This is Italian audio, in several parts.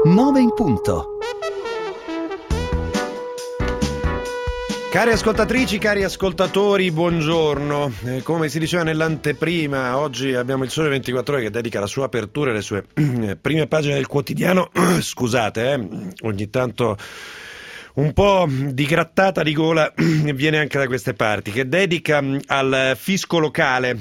9 in punto. Cari ascoltatrici, cari ascoltatori, buongiorno. Come si diceva nell'anteprima, oggi abbiamo il Sole 24 Ore che dedica la sua apertura e le sue prime pagine del quotidiano. Scusate, ogni tanto un po' di grattata di gola viene anche da queste parti, che dedica al fisco locale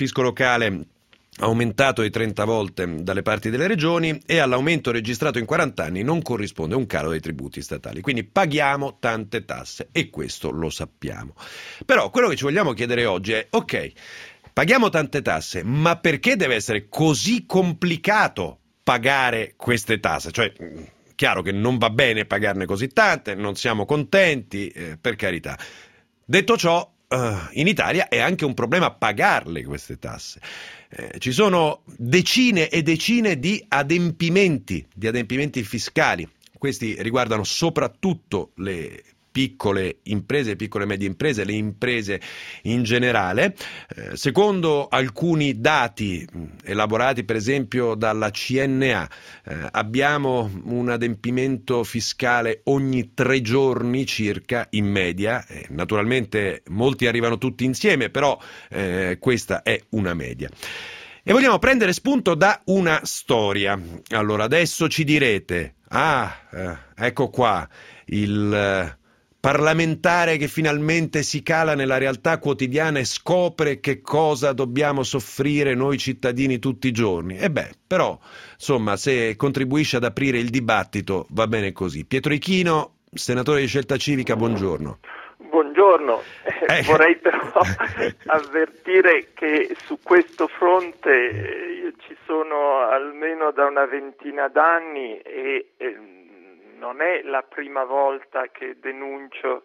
aumentato di 30 volte dalle parti delle regioni, e all'aumento registrato in 40 anni non corrisponde un calo dei tributi statali. Quindi paghiamo tante tasse e questo lo sappiamo. Però quello che ci vogliamo chiedere oggi è: ok, paghiamo tante tasse, ma perché deve essere così complicato pagare queste tasse? Cioè, chiaro che non va bene pagarne così tante, non siamo contenti, per carità. Detto ciò, in Italia è anche un problema pagarle queste tasse. Ci sono decine e decine di adempimenti fiscali. Questi riguardano soprattutto le piccole imprese, piccole e medie imprese, le imprese in generale. Secondo alcuni dati elaborati per esempio dalla CNA, abbiamo un adempimento fiscale ogni 3 giorni circa in media. Naturalmente molti arrivano tutti insieme, però questa è una media. E vogliamo prendere spunto da una storia. Allora, adesso ci direte: ecco qua il parlamentare che finalmente si cala nella realtà quotidiana e scopre che cosa dobbiamo soffrire noi cittadini tutti i giorni. Però, insomma, se contribuisce ad aprire il dibattito va bene così. Pietro Ichino, senatore di Scelta Civica, buongiorno. Buongiorno, vorrei però avvertire che su questo fronte io ci sono almeno da una ventina d'anni e non è la prima volta che denuncio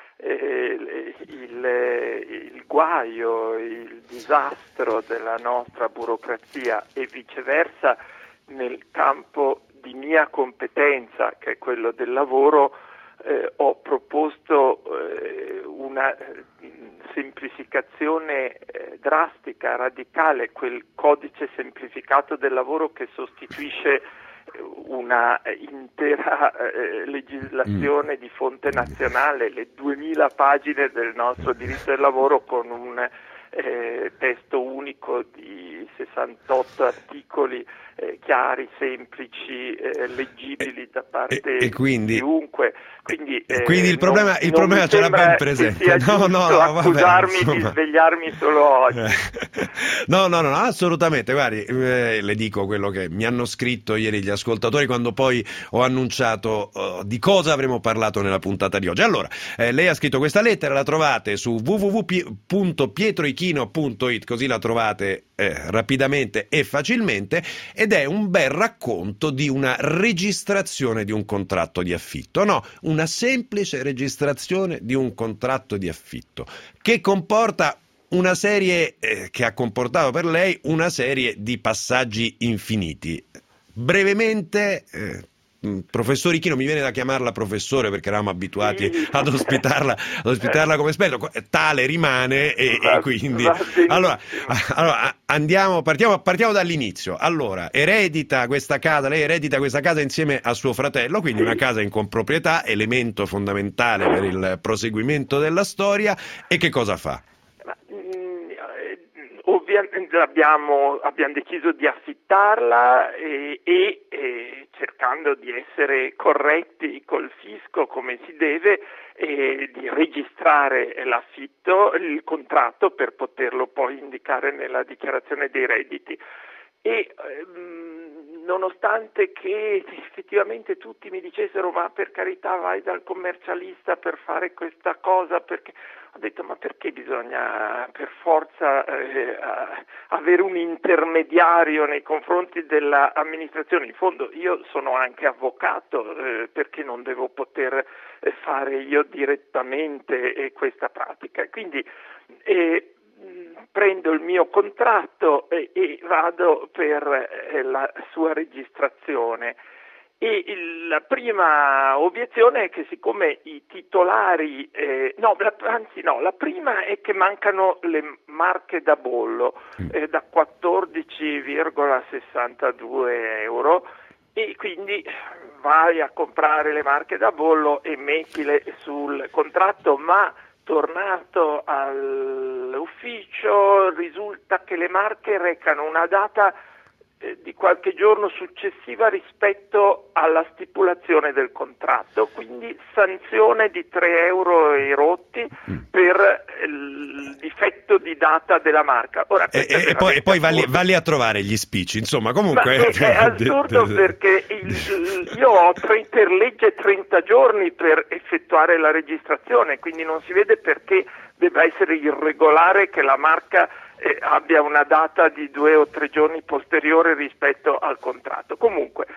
il guaio, il disastro della nostra burocrazia, e viceversa nel campo di mia competenza, che è quello del lavoro. Ho proposto una semplificazione drastica, radicale, quel codice semplificato del lavoro che sostituisce una intera legislazione di fonte nazionale, le 2000 pagine del nostro diritto del lavoro, con un testo unico di 68 articoli chiari, semplici, leggibili da parte di chiunque. Quindi il problema ce l'ha ben presente. Accusarmi di svegliarmi solo oggi. No, assolutamente. Guardi, le dico quello che mi hanno scritto ieri gli ascoltatori quando poi ho annunciato di cosa avremmo parlato nella puntata di oggi. Allora, lei ha scritto questa lettera, la trovate su www.pietroichino.it, così la trovate rapidamente e facilmente, ed è un bel racconto di una registrazione di un contratto di affitto. Una semplice registrazione di un contratto di affitto che comporta una serie, che ha comportato per lei una serie di passaggi infiniti. Brevemente, professor Ichino, mi viene da chiamarla professore perché eravamo abituati ad ospitarla come esperto, tale rimane, e quindi allora partiamo dall'inizio. Allora, lei eredita questa casa insieme a suo fratello, quindi una casa in comproprietà, elemento fondamentale per il proseguimento della storia. E che cosa fa? Ovviamente abbiamo deciso di affittarla e cercando di essere corretti col fisco come si deve, di registrare l'affitto, il contratto, per poterlo poi indicare nella dichiarazione dei redditi. E nonostante che effettivamente tutti mi dicessero: ma per carità, vai dal commercialista per fare questa cosa, perché ho detto: ma perché bisogna per forza avere un intermediario nei confronti dell'amministrazione? In fondo io sono anche avvocato, perché non devo poter fare io direttamente questa pratica? Quindi prendo il mio contratto e vado per la sua registrazione. E la prima obiezione è che siccome i titolari, la prima è che mancano le marche da bollo da 14,62 euro, e quindi vai a comprare le marche da bollo e mettile sul contratto, ma tornato all'ufficio risulta che le marche recano una data di qualche giorno successiva rispetto alla stipulazione del contratto, quindi sanzione di 3 euro e rotti per il difetto di data della marca. Ora, e poi valli a trovare gli spicci, insomma, comunque è assurdo perché io ho per legge 30 giorni per effettuare la registrazione, quindi non si vede perché debba essere irregolare che la marca abbia una data di 2 o 3 giorni posteriore rispetto al contratto. Comunque,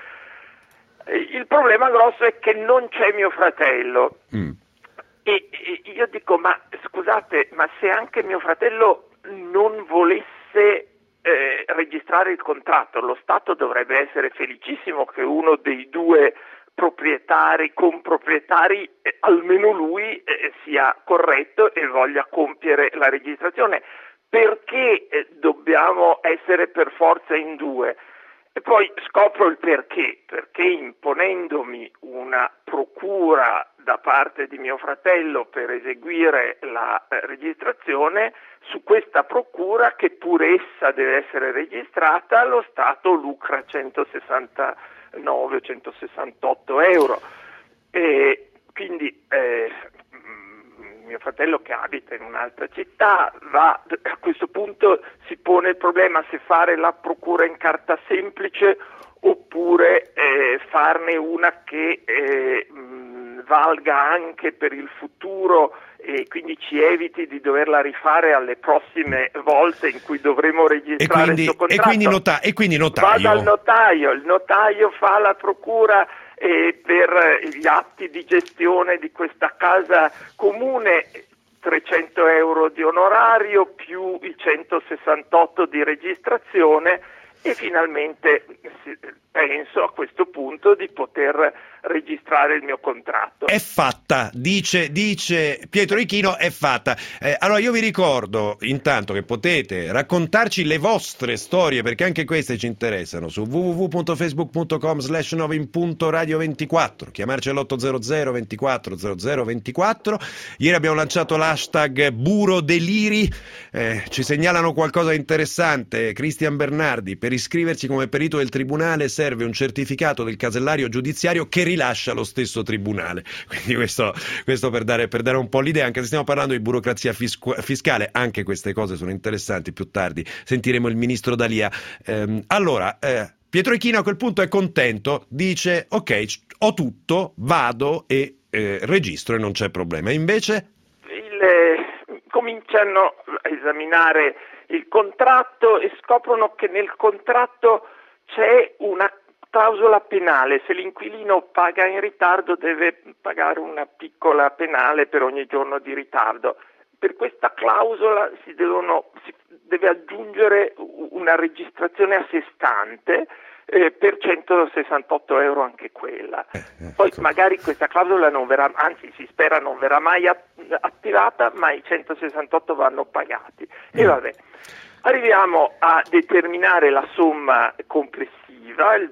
il problema grosso è che non c'è mio fratello. E io dico, ma scusate, ma se anche mio fratello non volesse registrare il contratto, lo Stato dovrebbe essere felicissimo che uno dei due comproprietari, almeno lui, sia corretto e voglia compiere la registrazione. Perché dobbiamo essere per forza in due? E poi scopro il perché imponendomi una procura da parte di mio fratello per eseguire la registrazione, su questa procura, che pure essa deve essere registrata, lo Stato lucra 169 o 168 euro. E quindi mio fratello, che abita in un'altra città, a questo punto si pone il problema se fare la procura in carta semplice oppure farne una che valga anche per il futuro e quindi ci eviti di doverla rifare alle prossime volte in cui dovremo registrare il suo contratto. E quindi notaio. Va dal notaio, il notaio fa la procura per gli atti di gestione di questa casa comune, 300 euro di onorario più i 168 di registrazione, e finalmente penso a questo punto di poter registrare il mio contratto. È fatta, dice Pietro Ichino, è fatta. Allora io vi ricordo intanto che potete raccontarci le vostre storie, perché anche queste ci interessano, su www.facebook.com/9in.radio24, chiamarci all'800 24 00 24. Ieri abbiamo lanciato l'hashtag Buro Deliri, ci segnalano qualcosa di interessante. Cristian Bernardi: per iscriversi come perito del tribunale serve un certificato del casellario giudiziario che rilascia lo stesso tribunale. Quindi questo per dare un po' l'idea, anche se stiamo parlando di burocrazia fiscale, anche queste cose sono interessanti. Più tardi sentiremo il ministro D'Alia. Pietro Ichino a quel punto è contento, dice ok, ho tutto, vado e registro e non c'è problema. Invece cominciano a esaminare il contratto e scoprono che nel contratto c'è una clausola penale. Se l'inquilino paga in ritardo deve pagare una piccola penale per ogni giorno di ritardo. Per questa clausola si deve aggiungere una registrazione a sé stante per 168 euro anche quella. Poi magari questa clausola non verrà, anzi si spera non verrà mai attivata, ma i 168 vanno pagati. E vabbè, arriviamo a determinare la somma complessiva, il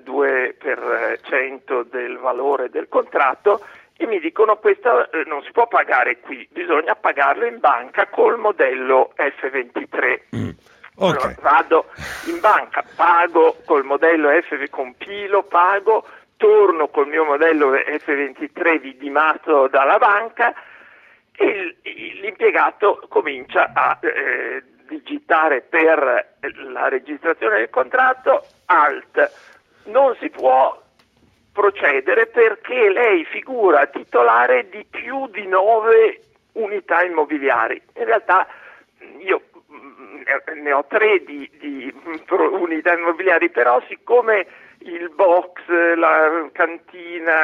2% del valore del contratto, e mi dicono questa non si può pagare qui, bisogna pagarlo in banca col modello F23. Okay. Allora, vado in banca, pago col modello compilo, pago, torno col mio modello F23 vidimato dalla banca e l'impiegato comincia a digitare per la registrazione del contratto Alt. Non si può procedere perché lei figura titolare di più di 9 unità immobiliari. In realtà io ne ho 3 di unità immobiliari, però siccome il box, la cantina,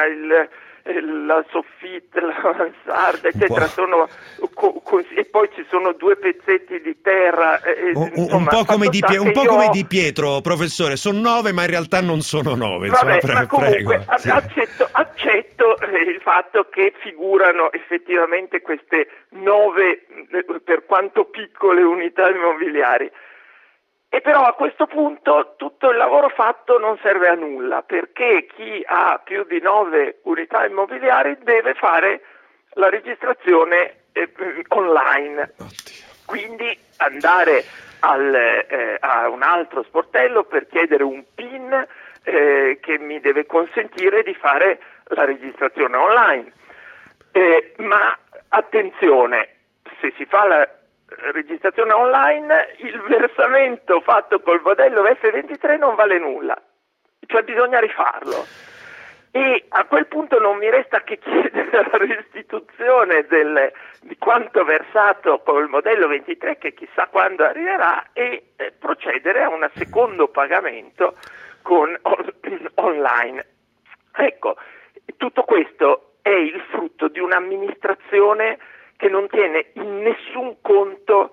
la soffitta, la mansarda, eccetera, sono e poi ci sono 2 pezzetti di terra. Un po' come di Pietro, professore, sono 9, ma in realtà non sono 9. Vabbè, insomma, ma comunque prego, sì. accetto il fatto che figurano effettivamente queste 9, per quanto piccole, unità immobiliari. E però a questo punto tutto il lavoro fatto non serve a nulla, perché chi ha più di 9 unità immobiliari deve fare la registrazione online. Quindi andare a un altro sportello per chiedere un PIN che mi deve consentire di fare la registrazione online. Ma attenzione, se si fa la registrazione online, il versamento fatto col modello F23 non vale nulla, cioè bisogna rifarlo. E a quel punto non mi resta che chiedere la restituzione di quanto versato col modello 23, che chissà quando arriverà, e procedere a un secondo pagamento online. Ecco, tutto questo è il frutto di un'amministrazione che non tiene in nessun conto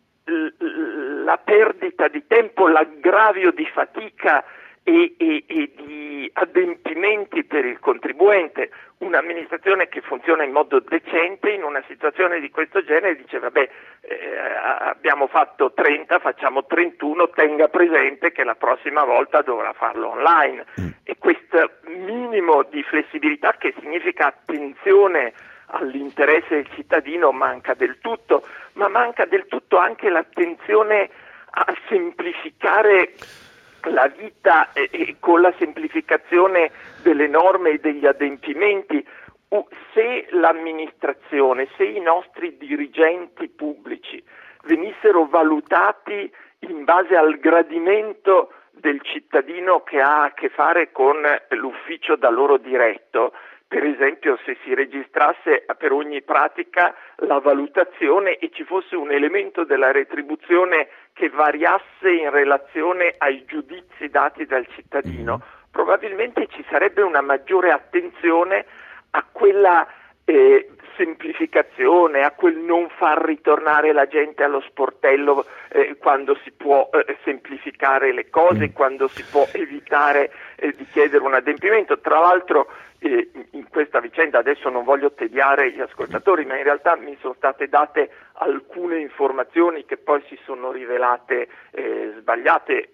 la perdita di tempo, l'aggravio di fatica e di adempimenti per il contribuente. Un'amministrazione che funziona in modo decente in una situazione di questo genere dice vabbè, abbiamo fatto 30, facciamo 31, tenga presente che la prossima volta dovrà farlo online. E questo minimo di flessibilità, che significa attenzione all'interesse del cittadino, manca del tutto, ma manca del tutto anche l'attenzione a semplificare la vita e con la semplificazione delle norme e degli adempimenti. Se l'amministrazione, se i nostri dirigenti pubblici venissero valutati in base al gradimento del cittadino che ha a che fare con l'ufficio da loro diretto, per esempio se si registrasse per ogni pratica la valutazione e ci fosse un elemento della retribuzione che variasse in relazione ai giudizi dati dal cittadino, probabilmente ci sarebbe una maggiore attenzione a quella semplificazione, a quel non far ritornare la gente allo sportello quando si può semplificare le cose, quando si può evitare di chiedere un adempimento. Tra l'altro in questa vicenda, adesso non voglio tediare gli ascoltatori, ma in realtà mi sono state date alcune informazioni che poi si sono rivelate sbagliate,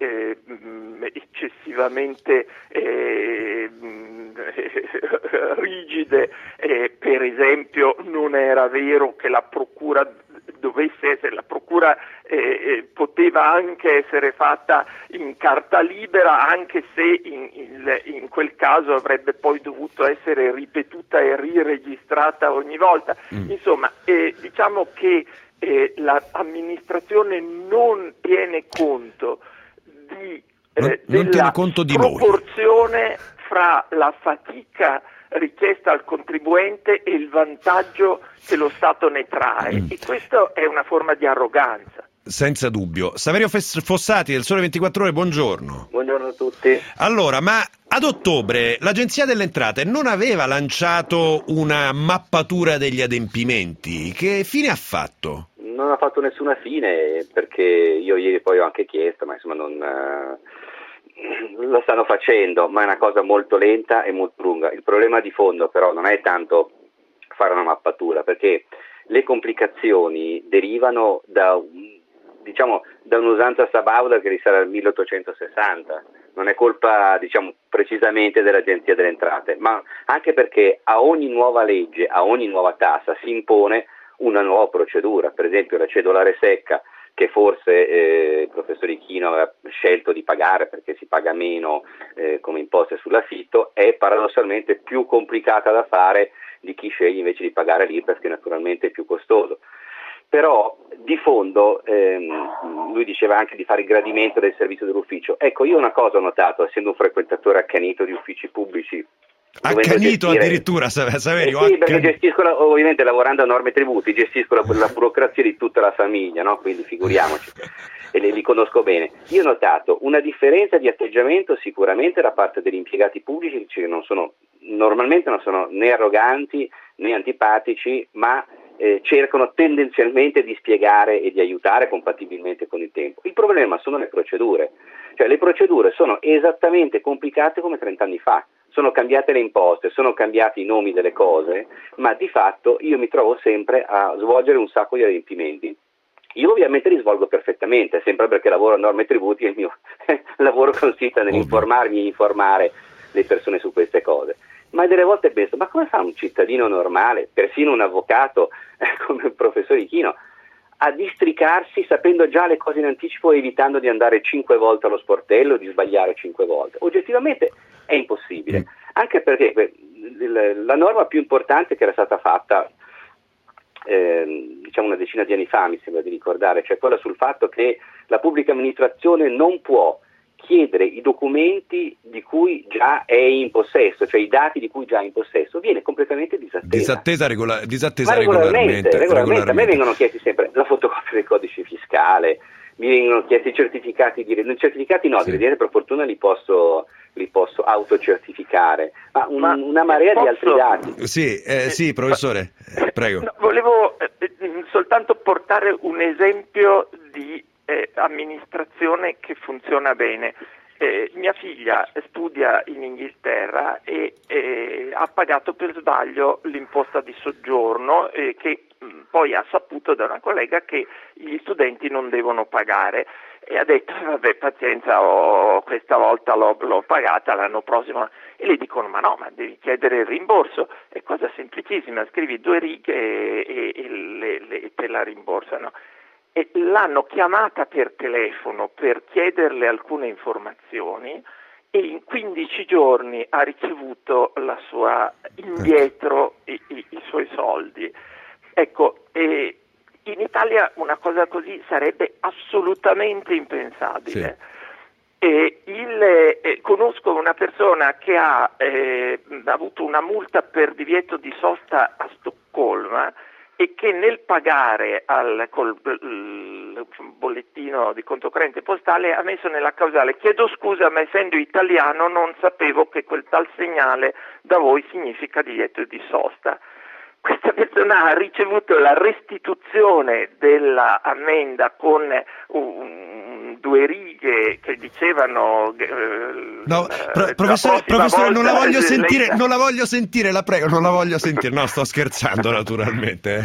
eccessivamente rigide. Per esempio non era vero che la procura dovesse essere, la procura poteva anche essere fatta in carta libera, anche se in quel caso avrebbe poi dovuto essere ripetuta e riregistrata ogni volta. Insomma, diciamo che l'amministrazione non tiene conto della proporzione fra la fatica richiesta al contribuente e il vantaggio che lo Stato ne trae, e questo è una forma di arroganza. Senza dubbio. Saverio Fossati del Sole 24 Ore, buongiorno. Buongiorno a tutti. Allora, ma ad ottobre l'Agenzia delle Entrate non aveva lanciato una mappatura degli adempimenti? Che fine ha fatto? Non ha fatto nessuna fine, perché io ieri poi ho anche chiesto, ma insomma non lo stanno facendo, ma è una cosa molto lenta e molto lunga. Il problema di fondo però non è tanto fare una mappatura, perché le complicazioni derivano da un'usanza sabauda che risale al 1860. Non è colpa, precisamente dell'Agenzia delle Entrate, ma anche perché a ogni nuova legge, a ogni nuova tassa si impone una nuova procedura. Per esempio la cedolare secca, che forse il professor Ichino aveva scelto di pagare perché si paga meno come imposte sull'affitto, è paradossalmente più complicata da fare di chi sceglie invece di pagare l'IRPEF, che naturalmente è più costoso. Però di fondo lui diceva anche di fare il gradimento del servizio dell'ufficio. Ecco, io una cosa ho notato, essendo un frequentatore accanito di uffici pubblici. Accanito addirittura, Saverio? Sì, perché gestisco, ovviamente lavorando a norme e tributi, gestisco la burocrazia di tutta la famiglia, no? Quindi figuriamoci, e li conosco bene. Io ho notato una differenza di atteggiamento sicuramente da parte degli impiegati pubblici, che normalmente non sono né arroganti né antipatici, ma cercano tendenzialmente di spiegare e di aiutare compatibilmente con il tempo. Il problema sono le procedure, cioè le procedure sono esattamente complicate come 30 anni fa. Sono cambiate le imposte, sono cambiati i nomi delle cose, ma di fatto io mi trovo sempre a svolgere un sacco di adempimenti. Io ovviamente li svolgo perfettamente, sempre perché lavoro a norme e tributi e il mio lavoro consiste nell'informarmi e informare le persone su queste cose. Ma delle volte penso, ma come fa un cittadino normale, persino un avvocato come il professor Ichino, a districarsi sapendo già le cose in anticipo e evitando di andare 5 volte allo sportello, di sbagliare 5 volte? Oggettivamente è impossibile, anche perché la norma più importante che era stata fatta diciamo una decina di anni fa, mi sembra di ricordare, cioè quella sul fatto che la pubblica amministrazione non può chiedere i documenti di cui già è in possesso, cioè i dati di cui già è in possesso, viene completamente disattesa. Disattesa regolarmente. A me vengono chiesti sempre la fotocopia del codice fiscale, mi vengono chiesti i certificati di residente, per fortuna li posso autocertificare, ma una marea di altri dati. Sì, professore, prego. No, volevo soltanto portare un esempio di amministrazione che funziona bene. Mia figlia studia in Inghilterra e ha pagato per sbaglio l'imposta di soggiorno che poi ha saputo da una collega che gli studenti non devono pagare e ha detto vabbè pazienza, questa volta l'ho pagata, l'anno prossimo, e le dicono ma devi chiedere il rimborso, è cosa semplicissima, scrivi 2 righe e te la rimborsano. E l'hanno chiamata per telefono per chiederle alcune informazioni e in 15 giorni ha ricevuto la sua indietro i suoi soldi. Ecco, in Italia una cosa così sarebbe assolutamente impensabile. Sì. Conosco una persona che ha avuto una multa per divieto di sosta a Stoccolma e che nel pagare col bollettino di conto corrente postale ha messo nella causale: chiedo scusa, ma essendo italiano non sapevo che quel tal segnale da voi significa divieto di sosta. Questa persona ha ricevuto la restituzione della ammenda con 2 righe che dicevano professore, non la voglio sentire, la prego, non la voglio sentire. No, sto scherzando, naturalmente,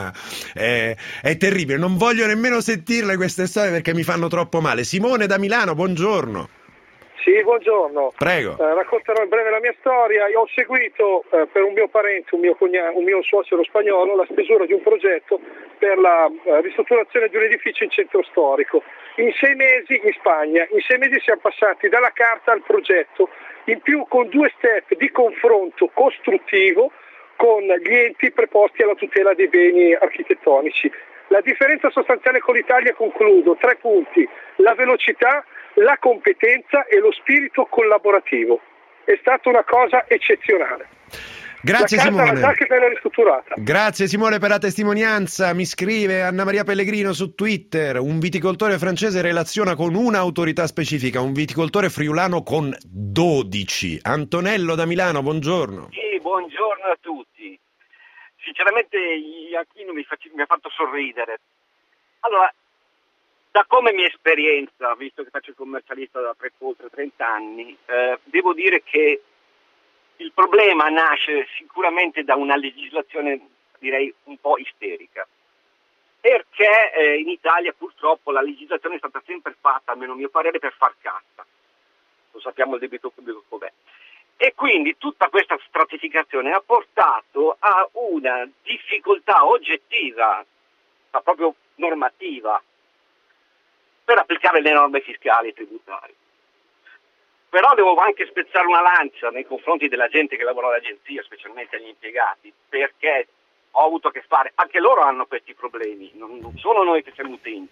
è terribile, non voglio nemmeno sentirle queste storie perché mi fanno troppo male. Simone da Milano, buongiorno. Sì, buongiorno. Prego. Racconterò in breve la mia storia. Io ho seguito per un mio parente, un mio suocero spagnolo, la stesura di un progetto per la ristrutturazione di un edificio in centro storico. In 6 mesi in Spagna, siamo passati dalla carta al progetto, in più con 2 step di confronto costruttivo con gli enti preposti alla tutela dei beni architettonici. La differenza sostanziale con l'Italia, concludo, 3 punti: la velocità, la competenza e lo spirito collaborativo. È stata una cosa eccezionale. Grazie Simone. La che bella ristrutturata. Grazie Simone per la testimonianza. Mi scrive Anna Maria Pellegrino su Twitter: un viticoltore francese relaziona con un'autorità specifica, un viticoltore friulano con 12. Antonello da Milano, buongiorno. Sì, buongiorno a tutti. Sinceramente Iachino mi ha fatto sorridere. Allora, da come mia esperienza, visto che faccio il commercialista da oltre 30 anni, devo dire che il problema nasce sicuramente da una legislazione, direi, un po' isterica. Perché in Italia purtroppo la legislazione è stata sempre fatta, almeno a mio parere, per far cassa. Lo sappiamo il debito pubblico com'è. E quindi tutta questa stratificazione ha portato a una difficoltà oggettiva, ma proprio normativa, per applicare le norme fiscali e tributarie. Però devo anche spezzare una lancia nei confronti della gente che lavora all'agenzia, specialmente agli impiegati, perché ho avuto a che fare, anche loro hanno questi problemi, non solo noi che siamo utenti.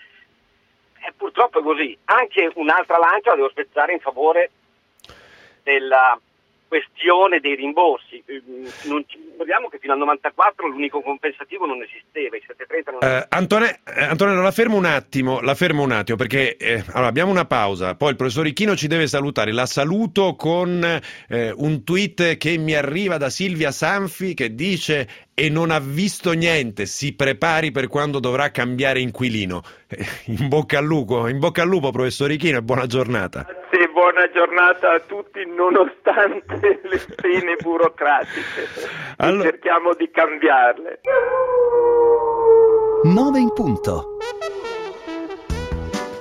E purtroppo è così. Anche un'altra lancia la devo spezzare in favore della questione dei rimborsi. Non ci ricordiamo che fino al 94 l'unico compensativo non esisteva, i 730 non Antonello, la fermo un attimo perché allora abbiamo una pausa, poi il professor Ichino ci deve salutare. La saluto con un tweet che mi arriva da Silvia Sanfi che dice: e non ha visto niente, si prepari per quando dovrà cambiare inquilino. In bocca al lupo professor Ichino, e buona giornata. Sì, buona giornata a tutti, nonostante le pene burocratiche. Cerchiamo di cambiarle. 9 in punto.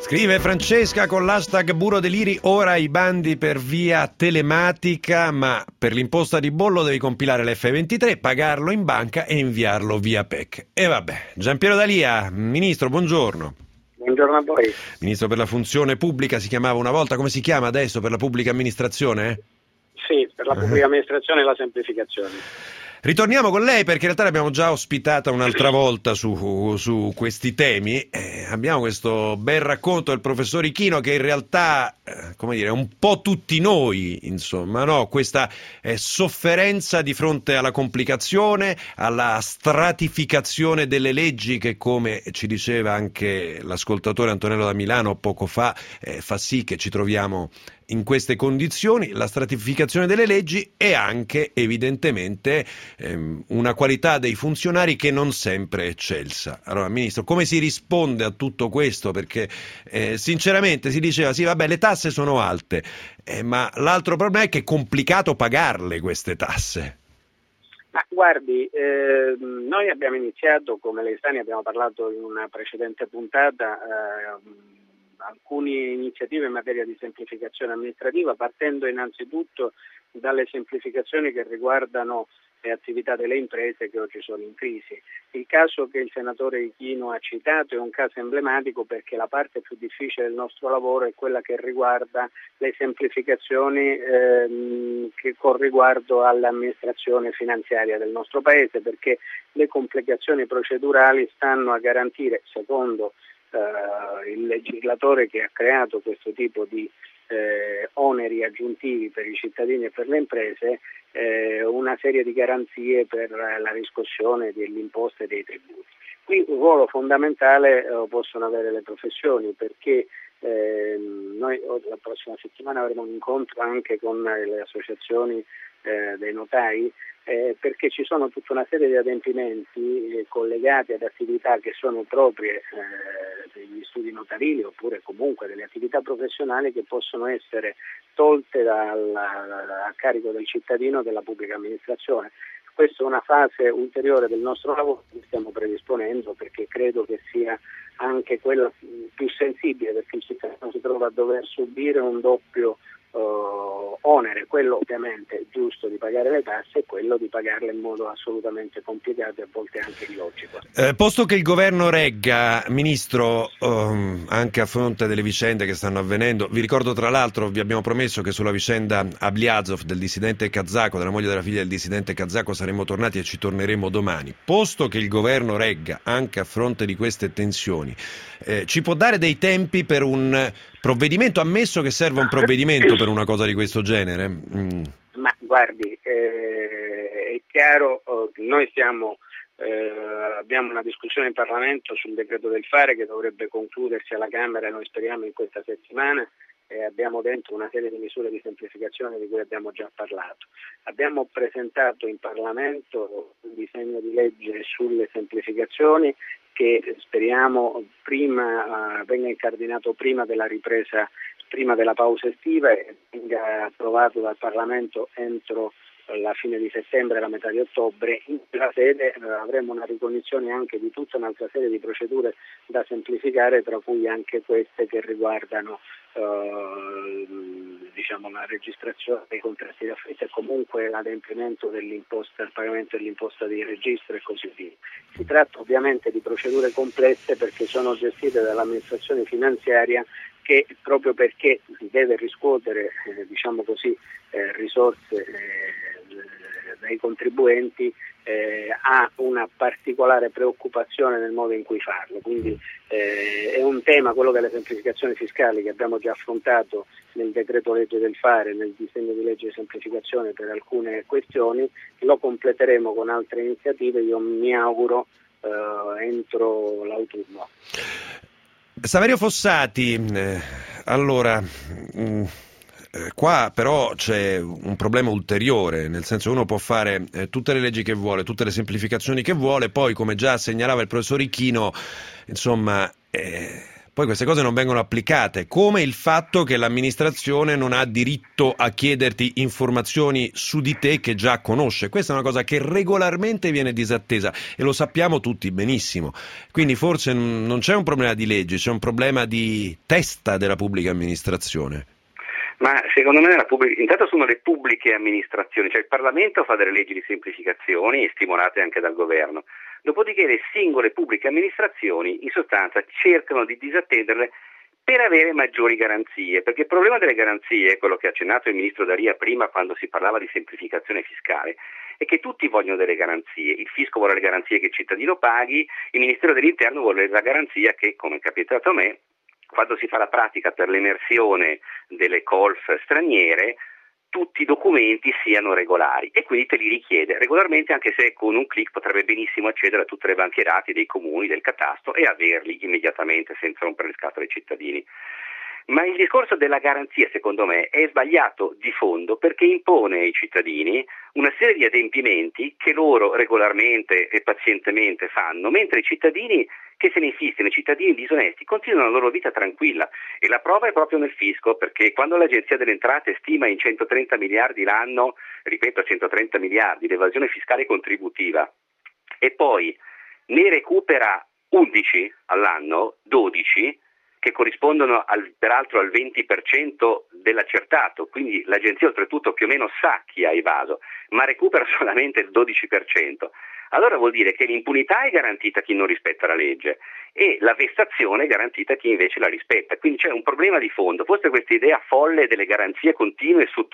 Scrive Francesca con l'hashtag Burro Deliri, ora i bandi per via telematica, ma per l'imposta di bollo devi compilare l'F23, pagarlo in banca e inviarlo via PEC. E vabbè. Giampiero D'Alia, Ministro, buongiorno. Buongiorno a voi. Ministro per la funzione pubblica si chiamava una volta, come si chiama adesso per la pubblica amministrazione? Sì, per la pubblica amministrazione e la semplificazione. Ritorniamo con lei perché in realtà l'abbiamo già ospitata un'altra volta su questi temi. Abbiamo questo bel racconto del professor Ichino che in realtà, come dire, è un po' tutti noi, insomma, no? Questa sofferenza di fronte alla complicazione, alla stratificazione delle leggi che, come ci diceva anche l'ascoltatore Antonello da Milano poco fa, fa sì che ci troviamo in queste condizioni, la stratificazione delle leggi e anche evidentemente una qualità dei funzionari che non sempre è eccelsa. Allora, Ministro, come si risponde a tutto questo? Perché sinceramente si diceva sì, vabbè, le tasse sono alte, ma l'altro problema è che è complicato pagarle queste tasse. Ma guardi, noi abbiamo iniziato, come lei sa, ne abbiamo parlato in una precedente puntata, alcune iniziative in materia di semplificazione amministrativa, partendo innanzitutto dalle semplificazioni che riguardano le attività delle imprese che oggi sono in crisi. Il caso che il senatore Ichino ha citato è un caso emblematico perché la parte più difficile del nostro lavoro è quella che riguarda le semplificazioni con riguardo all'amministrazione finanziaria del nostro Paese, perché le complicazioni procedurali stanno a garantire, secondo il legislatore che ha creato questo tipo di oneri aggiuntivi per i cittadini e per le imprese, una serie di garanzie per la riscossione delle imposte e dei tributi. Qui un ruolo fondamentale possono avere le professioni, perché noi la prossima settimana avremo un incontro anche con le associazioni dei notai, perché ci sono tutta una serie di adempimenti collegati ad attività che sono proprie degli studi notarili oppure comunque delle attività professionali che possono essere tolte a carico del cittadino della pubblica amministrazione. Questa è una fase ulteriore del nostro lavoro che stiamo predisponendo, perché credo che sia anche quella più sensibile, perché il cittadino si trova a dover subire un doppio onere, quello ovviamente giusto di pagare le tasse e quello di pagarle in modo assolutamente complicato e a volte anche illogico. Posto che il governo regga, Ministro, anche a fronte delle vicende che stanno avvenendo, vi ricordo tra l'altro, vi abbiamo promesso che sulla vicenda Ablyazov del dissidente kazako, della moglie della figlia del dissidente kazako, saremmo tornati e ci torneremo domani. Posto che il governo regga anche a fronte di queste tensioni, ci può dare dei tempi per un provvedimento, ammesso che serva un provvedimento per una cosa di questo genere? Ma guardi, è chiaro, noi abbiamo una discussione in Parlamento sul decreto del fare che dovrebbe concludersi alla Camera, noi speriamo in questa settimana, e abbiamo dentro una serie di misure di semplificazione di cui abbiamo già parlato. Abbiamo presentato in Parlamento un disegno di legge sulle semplificazioni che speriamo venga incardinato prima della ripresa, prima della pausa estiva e venga approvato dal Parlamento entro la fine di settembre e la metà di ottobre. In quella sede avremo una ricognizione anche di tutta un'altra serie di procedure da semplificare, tra cui anche queste che riguardano la registrazione dei contratti di affitto e comunque l'adempimento dell'imposta, il pagamento dell'imposta di registro e così via. Si tratta ovviamente di procedure complesse perché sono gestite dall'amministrazione finanziaria che proprio perché deve riscuotere risorse dai contribuenti ha una particolare preoccupazione nel modo in cui farlo, quindi è un tema, quello delle semplificazioni fiscali, che abbiamo già affrontato nel decreto legge del fare, nel disegno di legge di semplificazione per alcune questioni, lo completeremo con altre iniziative, io mi auguro entro l'autunno. Saverio Fossati, allora, qua però c'è un problema ulteriore, nel senso uno può fare tutte le leggi che vuole, tutte le semplificazioni che vuole, poi come già segnalava il professor Ichino, insomma, poi queste cose non vengono applicate, come il fatto che l'amministrazione non ha diritto a chiederti informazioni su di te che già conosce. Questa è una cosa che regolarmente viene disattesa e lo sappiamo tutti benissimo. Quindi forse non c'è un problema di legge, c'è un problema di testa della pubblica amministrazione. Ma secondo me intanto sono le pubbliche amministrazioni, cioè il Parlamento fa delle leggi di semplificazioni stimolate anche dal governo, dopodiché le singole pubbliche amministrazioni in sostanza cercano di disattenderle per avere maggiori garanzie, perché il problema delle garanzie, quello che ha accennato il ministro D'Alia prima quando si parlava di semplificazione fiscale, è che tutti vogliono delle garanzie, il fisco vuole le garanzie che il cittadino paghi, il Ministero dell'Interno vuole la garanzia che, come è capitato a me, quando si fa la pratica per l'emersione delle colf straniere, tutti i documenti siano regolari e quindi te li richiede regolarmente, anche se con un click potrebbe benissimo accedere a tutte le banche dati dei comuni, del catasto e averli immediatamente senza rompere le scatole ai cittadini. Ma il discorso della garanzia, secondo me, è sbagliato di fondo perché impone ai cittadini una serie di adempimenti che loro regolarmente e pazientemente fanno, mentre i cittadini che se ne insistono, i cittadini disonesti, continuano la loro vita tranquilla e la prova è proprio nel fisco, perché quando l'Agenzia delle Entrate stima in 130 miliardi l'anno, ripeto 130 miliardi l'evasione fiscale contributiva e poi ne recupera 11 all'anno, 12, che corrispondono peraltro al 20% dell'accertato, quindi l'agenzia oltretutto più o meno sa chi ha evaso, ma recupera solamente il 12%. Allora vuol dire che l'impunità è garantita a chi non rispetta la legge e la vessazione è garantita a chi invece la rispetta. Quindi c'è un problema di fondo. Forse questa idea folle delle garanzie continue su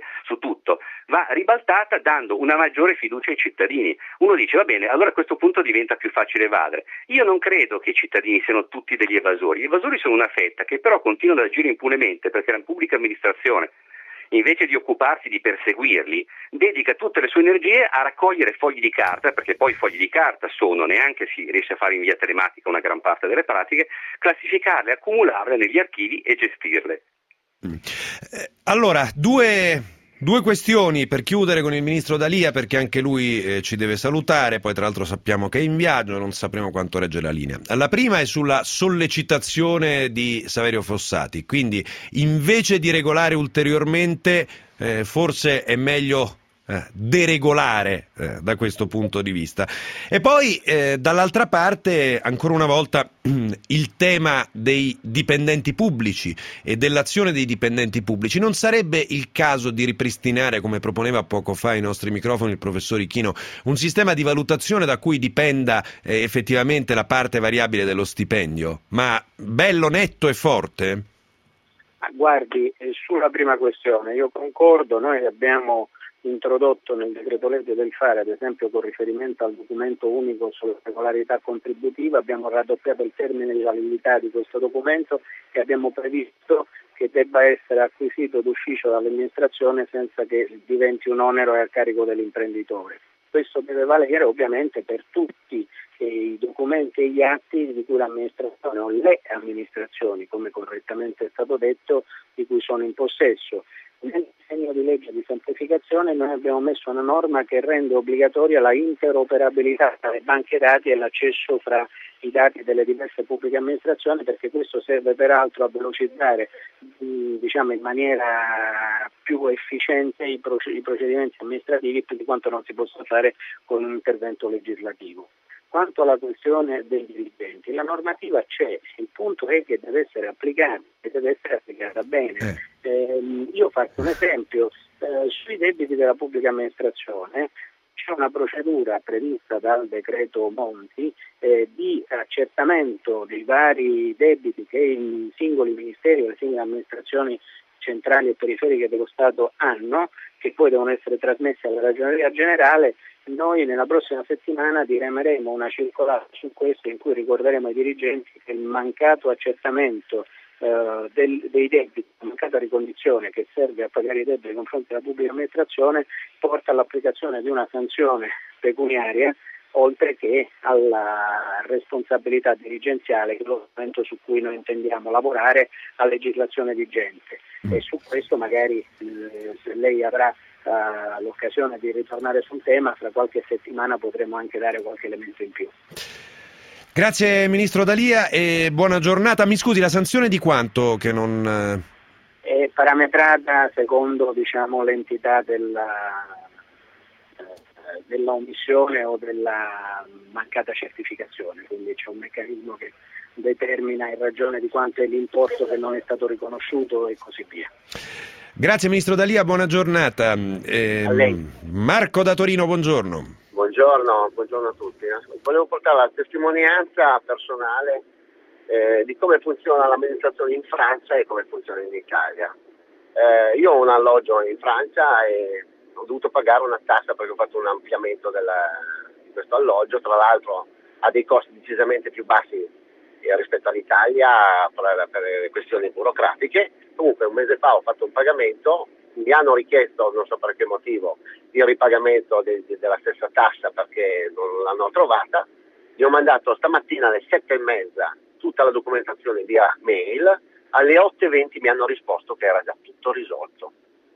tutto va ribaltata dando una maggiore fiducia ai cittadini. Uno dice va bene, allora a questo punto diventa più facile evadere. Io non credo che i cittadini siano tutti degli evasori. Gli evasori sono una fetta che però continuano ad agire impunemente perché la pubblica amministrazione, invece di occuparsi di perseguirli, dedica tutte le sue energie a raccogliere fogli di carta, perché poi i fogli di carta sono, neanche si riesce a fare in via telematica una gran parte delle pratiche, classificarle, accumularle negli archivi e gestirle. Allora, due questioni per chiudere con il ministro D'Alia, perché anche lui ci deve salutare, poi tra l'altro sappiamo che è in viaggio, non sapremo quanto regge la linea. La prima è sulla sollecitazione di Saverio Fossati, quindi invece di regolare ulteriormente forse è meglio deregolare da questo punto di vista. E poi dall'altra parte ancora una volta il tema dei dipendenti pubblici e dell'azione dei dipendenti pubblici. Non sarebbe il caso di ripristinare, come proponeva poco fa ai nostri microfoni il professor Ichino, un sistema di valutazione da cui dipenda effettivamente la parte variabile dello stipendio, ma bello, netto e forte? Guardi, sulla prima questione io concordo, noi abbiamo introdotto nel decreto legge del fare, ad esempio con riferimento al documento unico sulla regolarità contributiva, abbiamo raddoppiato il termine di validità di questo documento e abbiamo previsto che debba essere acquisito d'ufficio dall'amministrazione senza che diventi un onere a carico dell'imprenditore. Questo deve valere ovviamente per tutti i documenti e gli atti di cui l'amministrazione o le amministrazioni, come correttamente è stato detto, di cui sono in possesso. Nel disegno di legge di semplificazione noi abbiamo messo una norma che rende obbligatoria la interoperabilità tra le banche dati e l'accesso fra i dati delle diverse pubbliche amministrazioni, perché questo serve peraltro a velocizzare in maniera più efficiente i procedimenti amministrativi più di quanto non si possa fare con un intervento legislativo. Quanto alla questione dei dirigenti, la normativa c'è, il punto è che deve essere applicata e deve essere applicata bene. Io faccio un esempio, sui debiti della pubblica amministrazione c'è una procedura prevista dal decreto Monti di accertamento dei vari debiti che i singoli ministeri e le singole amministrazioni centrali e periferiche dello Stato hanno, che poi devono essere trasmessi alla Ragioneria Generale. Noi nella prossima settimana diremeremo una circolare su questo in cui ricorderemo ai dirigenti che il mancato accertamento dei debiti, la mancata ricognizione che serve a pagare i debiti nei confronti della pubblica amministrazione porta all'applicazione di una sanzione pecuniaria, oltre che alla responsabilità dirigenziale, che è lo strumento su cui noi intendiamo lavorare a legislazione vigente. E su questo magari se lei avrà l'occasione di ritornare sul tema, fra qualche settimana potremo anche dare qualche elemento in più. Grazie Ministro D'Alia e buona giornata. Mi scusi, la sanzione di quanto che non... È parametrata secondo, diciamo, l'entità della omissione o della mancata certificazione, quindi c'è un meccanismo che determina in ragione di quanto è l'importo che non è stato riconosciuto e così via. Grazie Ministro D'Alia, buona giornata. A lei. Marco da Torino, buongiorno. Buongiorno a tutti. Volevo portare la testimonianza personale di come funziona l'amministrazione in Francia e come funziona in Italia. Io ho un alloggio in Francia e ho dovuto pagare una tassa perché ho fatto un ampliamento di questo alloggio, tra l'altro ha dei costi decisamente più bassi rispetto all'Italia per questioni burocratiche. Comunque un mese fa ho fatto un pagamento, mi hanno richiesto, non so per che motivo, il ripagamento della stessa tassa perché non l'hanno trovata. Gli ho mandato stamattina alle 7:30 tutta la documentazione via mail, alle 8:20 mi hanno risposto che era già tutto risolto.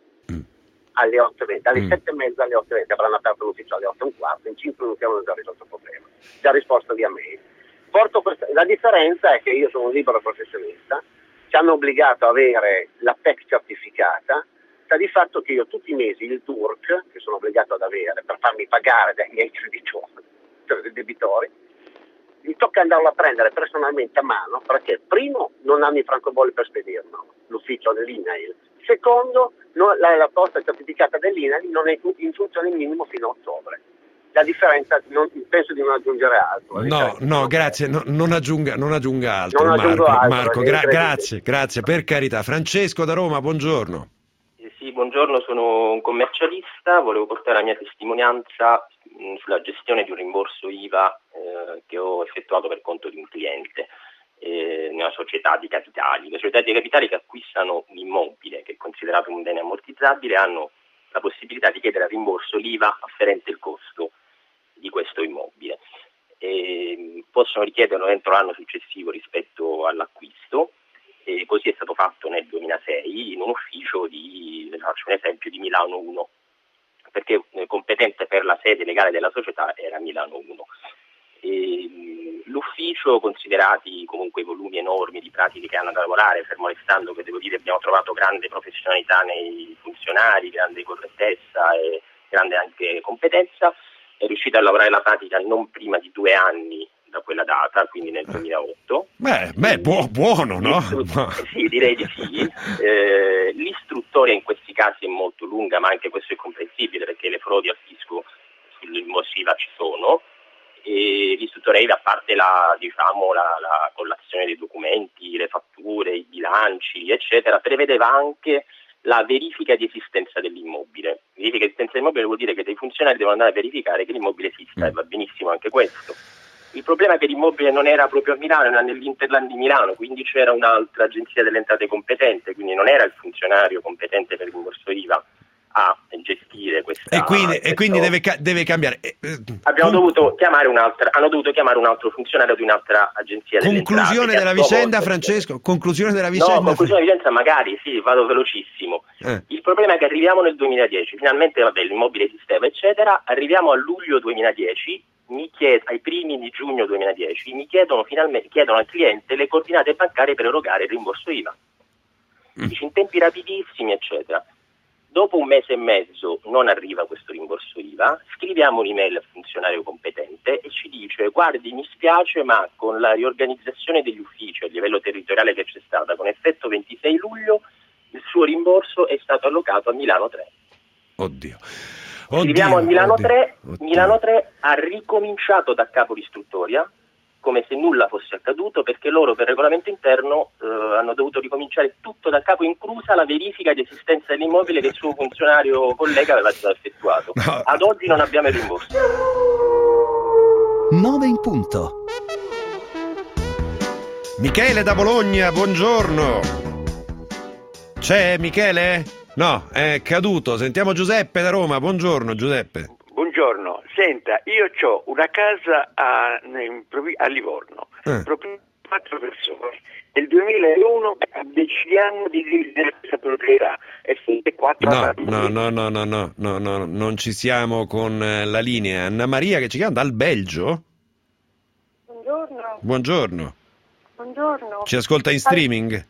Alle 8:20, alle 7:30 alle 8:20 avranno aperto l'ufficio alle 8:15, in 5 minuti hanno già risolto il problema, già risposto via mail. La differenza è che io sono un libero professionista, ci hanno obbligato a avere la PEC certificata, sta di fatto che io tutti i mesi il TURC, che sono obbligato ad avere per farmi pagare dai miei creditori, cioè dei debitori, mi tocca andarlo a prendere personalmente a mano perché primo non hanno i francobolli per spedirlo, l'ufficio dell'INAIL, secondo la posta certificata dell'INAIL non è in funzione minimo fino a ottobre. La differenza penso di non aggiungere altro. No, grazie, non aggiunga altro. Marco, grazie, per carità. Francesco da Roma, buongiorno. Sì, buongiorno, sono un commercialista, volevo portare la mia testimonianza sulla gestione di un rimborso IVA che ho effettuato per conto di un cliente nella società di capitali. Le società di capitali che acquistano un immobile che è considerato un bene ammortizzabile hanno la possibilità di chiedere al rimborso l'IVA afferente il costo di questo immobile. Possono richiederlo entro l'anno successivo rispetto all'acquisto, e così è stato fatto nel 2006 in un ufficio faccio un esempio, di Milano 1, perché competente per la sede legale della società era Milano 1. L'ufficio, considerati comunque i volumi enormi di pratiche che hanno da lavorare, fermo restando che devo dire abbiamo trovato grande professionalità nei funzionari, grande correttezza e grande anche competenza, è riuscito a lavorare la pratica non prima di 2 anni da quella data, quindi nel 2008. Buono, no? Sì, direi di sì. L'istruttoria in questi casi è molto lunga, ma anche questo è comprensibile perché le frodi al fisco sul rimborso IVA ci sono. E l'istruttoria IVA, a parte la collazione dei documenti, le fatture, i bilanci, eccetera, prevedeva anche la verifica di esistenza dell'immobile. Verifica di esistenza dell'immobile vuol dire che dei funzionari devono andare a verificare che l'immobile esista, e va benissimo anche questo. Il problema è che l'immobile non era proprio a Milano, era nell'Interland di Milano, quindi c'era un'altra agenzia delle entrate competente, quindi non era il funzionario competente per il rimborso IVA a gestire questa. E quindi deve cambiare. Hanno dovuto chiamare un altro funzionario di un'altra agenzia delle entrate. Conclusione della vicenda, Francesco? Conclusione della vicenda? No, conclusione della vicenda magari, sì, vado velocissimo. Il problema è che arriviamo nel 2010, finalmente l'immobile esisteva, eccetera, arriviamo a luglio 2010, ai primi di giugno 2010, chiedono al cliente le coordinate bancarie per erogare il rimborso IVA. Dice in tempi rapidissimi, eccetera. Dopo 1 mese e mezzo non arriva questo rimborso IVA, scriviamo un'email al funzionario competente e ci dice: guardi, mi spiace, ma con la riorganizzazione degli uffici a livello territoriale che c'è stata, con effetto 26 luglio, il suo rimborso è stato allocato a Milano 3. Oddio. Scriviamo a Milano 3, Milano 3 ha ricominciato da capo l'istruttoria, come se nulla fosse accaduto, perché loro per regolamento interno hanno dovuto ricominciare tutto da capo, inclusa la verifica di esistenza dell'immobile che il suo funzionario collega aveva già effettuato. Ad oggi non abbiamo il rimborso. 9 in punto. Michele da Bologna, buongiorno. C'è Michele? No, è caduto. Sentiamo Giuseppe da Roma. Buongiorno Giuseppe. Buongiorno, senta, io ho una casa a Livorno, 4 persone. Nel 2001 decidiamo di dividere questa proprietà e 4 No, non ci siamo con la linea. Anna Maria che ci chiama dal Belgio. Buongiorno. Buongiorno. Buongiorno. Ci ascolta in streaming?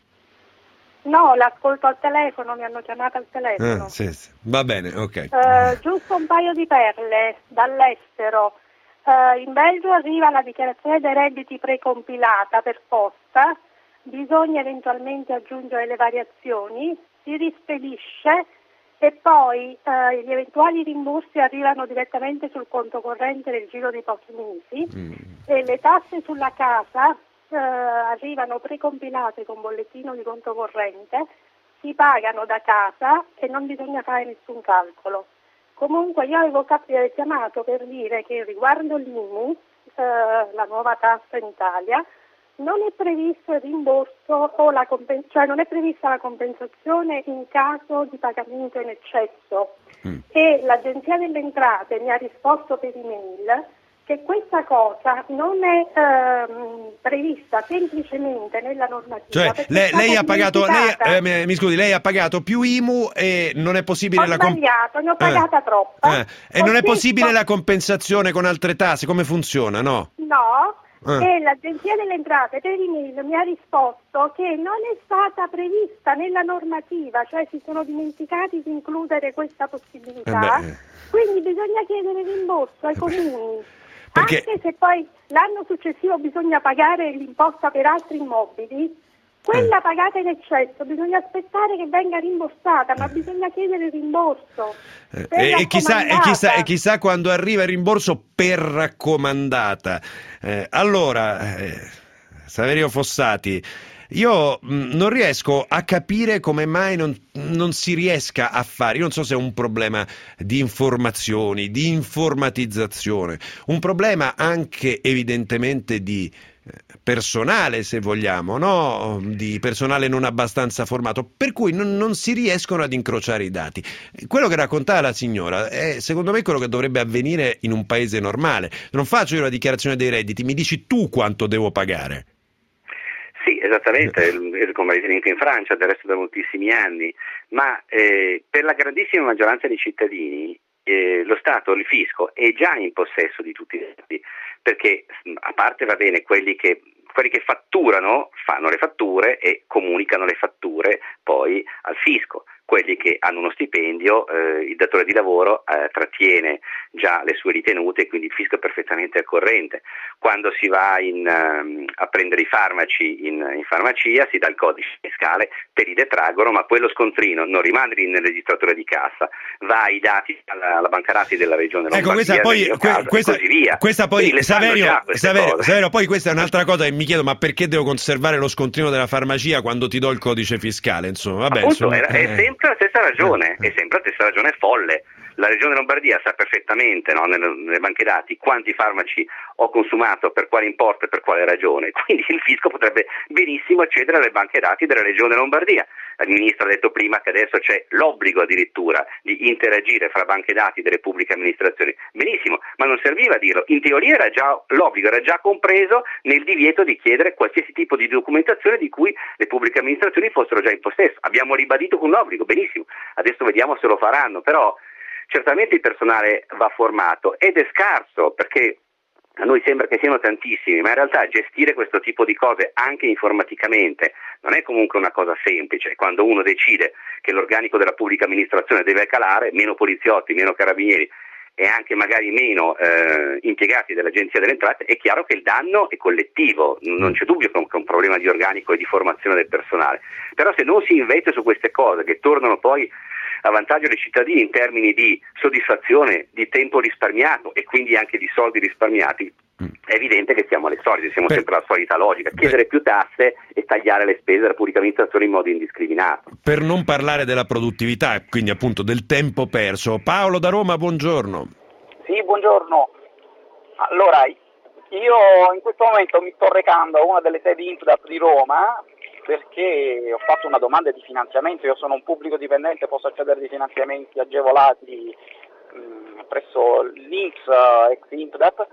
No, l'ascolto al telefono, mi hanno chiamato al telefono. Sì. Va bene, ok. Giusto un paio di perle dall'estero. In Belgio arriva la dichiarazione dei redditi precompilata per posta, bisogna eventualmente aggiungere le variazioni, si rispedisce e poi gli eventuali rimborsi arrivano direttamente sul conto corrente nel giro di pochi mesi e le tasse sulla casa arrivano precompilate con bollettino di conto corrente, si pagano da casa e non bisogna fare nessun calcolo. Comunque io avevo chiamato per dire che riguardo l'IMU, la nuova tassa in Italia, non è previsto il rimborso o cioè non è prevista la compensazione in caso di pagamento in eccesso e l'Agenzia delle Entrate mi ha risposto per email che questa cosa non è prevista semplicemente nella normativa. Cioè lei ha pagato, mi scusi, lei ha pagato più IMU e non è possibile ne ho pagata troppa. E non è possibile la compensazione con altre tasse, come funziona, no? No. E l'Agenzia delle Entrate per email mi ha risposto che non è stata prevista nella normativa, cioè si sono dimenticati di includere questa possibilità, quindi bisogna chiedere rimborso ai comuni, anche se poi l'anno successivo bisogna pagare l'imposta per altri immobili. Quella pagata in eccesso bisogna aspettare che venga rimborsata, ma bisogna chiedere il rimborso. E chissà quando arriva il rimborso per raccomandata. Allora, Saverio Fossati, io non riesco a capire come mai non si riesca a fare. Io non so se è un problema di informazioni, di informatizzazione, un problema anche evidentemente di personale, se vogliamo, no? Di personale non abbastanza formato, per cui non si riescono ad incrociare i dati. Quello che raccontava la signora è secondo me quello che dovrebbe avvenire in un paese normale. Non faccio io la dichiarazione dei redditi, mi dici tu quanto devo pagare. Sì, esattamente, come avvenuto in Francia, del resto da moltissimi anni, ma per la grandissima maggioranza dei cittadini lo Stato, il fisco, è già in possesso di tutti i dati, perché a parte va bene quelli che fatturano, fanno le fatture e comunicano le fatture poi al fisco. Quelli che hanno uno stipendio, il datore di lavoro trattiene già le sue ritenute, quindi il fisco è perfettamente al corrente. Quando si va a prendere i farmaci in farmacia si dà il codice fiscale, te li detraggono, ma poi lo scontrino non rimane lì nel registratore di cassa, va ai dati alla banca dati della regione Lombardia, e così via. Questa poi, Saverio, poi questa è un'altra cosa che mi chiedo, ma perché devo conservare lo scontrino della farmacia quando ti do il codice fiscale? Insomma, vabbè, appunto, è sempre la stessa ragione, è sempre la stessa ragione folle. La regione Lombardia sa perfettamente, no, nelle banche dati quanti farmaci ho consumato, per quale importo e per quale ragione, quindi il fisco potrebbe benissimo accedere alle banche dati della regione Lombardia. Il ministro ha detto prima che adesso c'è l'obbligo addirittura di interagire fra banche dati delle pubbliche amministrazioni. Benissimo, ma non serviva a dirlo. In teoria l'obbligo era già compreso nel divieto di chiedere qualsiasi tipo di documentazione di cui le pubbliche amministrazioni fossero già in possesso. Abbiamo ribadito con l'obbligo, benissimo, adesso vediamo se lo faranno, però certamente il personale va formato ed è scarso, perché a noi sembra che siano tantissimi, ma in realtà gestire questo tipo di cose anche informaticamente non è comunque una cosa semplice. Quando uno decide che l'organico della pubblica amministrazione deve calare, meno poliziotti, meno carabinieri e anche magari meno impiegati dell'Agenzia delle Entrate, è chiaro che il danno è collettivo, non c'è dubbio che è un problema di organico e di formazione del personale. Però se non si investe su queste cose che tornano poi a vantaggio dei cittadini in termini di soddisfazione, di tempo risparmiato e quindi anche di soldi risparmiati, è evidente che siamo alle solite, siamo sempre alla solita logica, chiedere più tasse e tagliare le spese della pubblica amministrazione in modo indiscriminato. Per non parlare della produttività e quindi appunto del tempo perso. Paolo da Roma, buongiorno. Sì, buongiorno. Allora, io in questo momento mi sto recando a una delle sedi INPDAP di Roma perché ho fatto una domanda di finanziamento. Io sono un pubblico dipendente, posso accedere ai finanziamenti agevolati presso l'INPS ex INPDAP.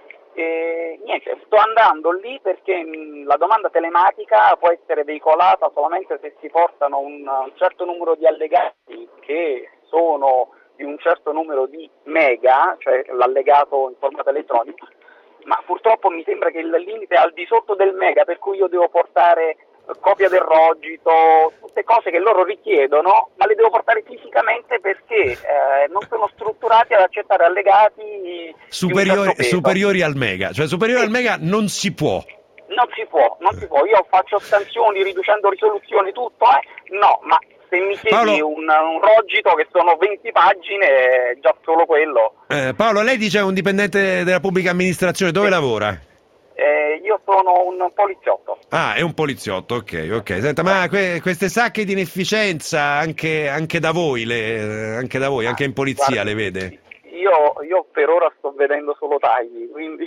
E niente, sto andando lì perché la domanda telematica può essere veicolata solamente se si portano un certo numero di allegati che sono di un certo numero di mega, cioè l'allegato in formato elettronico, ma purtroppo mi sembra che il limite è al di sotto del mega, per cui io devo portare copia del rogito, tutte cose che loro richiedono, ma le devo portare fisicamente perché non sono strutturati ad accettare allegati superiori al mega, cioè superiori al mega non si può. Non si può, io faccio scansioni riducendo risoluzione, tutto, no, ma se mi chiedi un rogito che sono 20 pagine, già solo quello. Paolo, lei dice è un dipendente della pubblica amministrazione, dove lavora? Io sono un poliziotto. Ah, è un poliziotto, ok. Senta, ma queste sacche di inefficienza anche da voi, anche in polizia, guarda, le vede? Io per ora sto vedendo solo tagli, quindi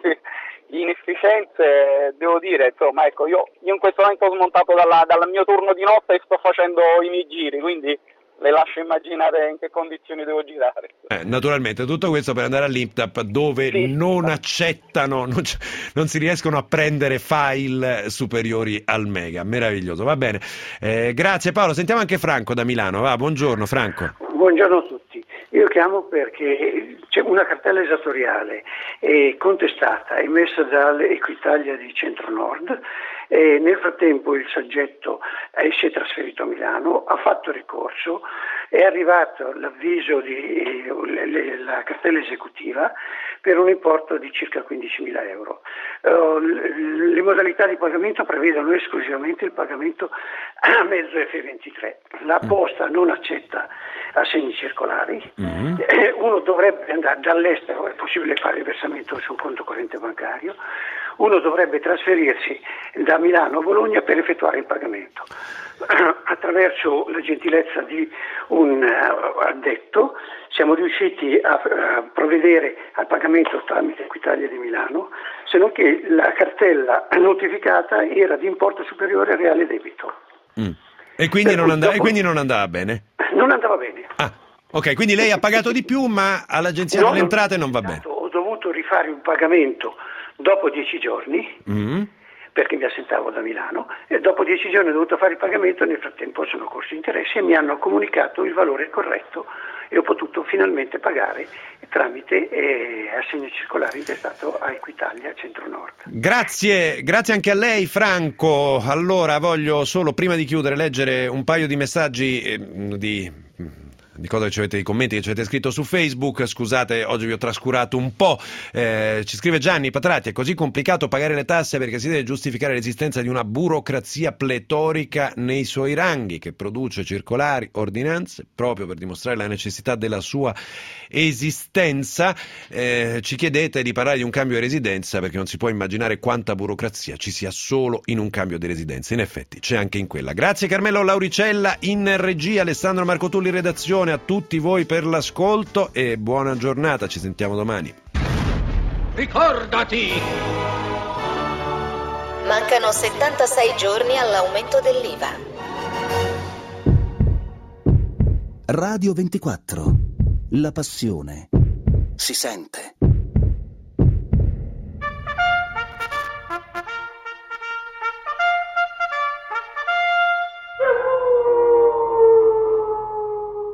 inefficienze, devo dire, insomma, ecco, io in questo momento ho smontato dal mio turno di notte e sto facendo i miei giri, quindi le lascio immaginare in che condizioni devo girare. Naturalmente, tutto questo per andare all'INPDAP dove non accettano, non si riescono a prendere file superiori al mega. Meraviglioso, va bene. Grazie Paolo, sentiamo anche Franco da Milano. Buongiorno Franco. Buongiorno a tutti. Io chiamo perché c'è una cartella esattoriale contestata, emessa dall'Equitalia di Centro-Nord, e nel frattempo il soggetto si è trasferito a Milano, ha fatto ricorso, è arrivato l'avviso la cartella esecutiva per un importo di circa 15.000 euro. Le modalità di pagamento prevedono esclusivamente il pagamento a mezzo F23. La posta non accetta assegni circolari. Uno dovrebbe andare dall'estero, è possibile fare il versamento sul conto corrente bancario, uno dovrebbe trasferirsi da Milano a Bologna per effettuare il pagamento. Attraverso la gentilezza di un addetto siamo riusciti a provvedere al pagamento tramite Equitalia di Milano, se non che la cartella notificata era di importo superiore al reale debito. E quindi non andava bene? Non andava bene. Ok, quindi lei ha pagato di più, ma all'Agenzia delle Entrate non va bene. Ho dovuto rifare un pagamento dopo 10 giorni, perché mi assentavo da Milano, e dopo 10 giorni ho dovuto fare il pagamento, nel frattempo sono corsi interessi e mi hanno comunicato il valore corretto e ho potuto finalmente pagare tramite assegno circolare intestato a Equitalia Centro-Nord. Grazie anche a lei Franco. Allora voglio solo, prima di chiudere, leggere un paio di messaggi di cosa ci avete, di commenti che ci avete scritto su Facebook. Scusate, oggi vi ho trascurato un po'. Ci scrive Gianni Patratti: è così complicato pagare le tasse perché si deve giustificare l'esistenza di una burocrazia pletorica nei suoi ranghi che produce circolari, ordinanze proprio per dimostrare la necessità della sua esistenza. Ci chiedete di parlare di un cambio di residenza perché non si può immaginare quanta burocrazia ci sia solo in un cambio di residenza. In effetti c'è anche in quella. Grazie Carmelo Lauricella in regia, Alessandro Marcotulli in redazione, a tutti voi per l'ascolto e buona giornata, ci sentiamo domani. Ricordati! Mancano 76 giorni all'aumento dell'IVA. Radio 24. La passione si sente.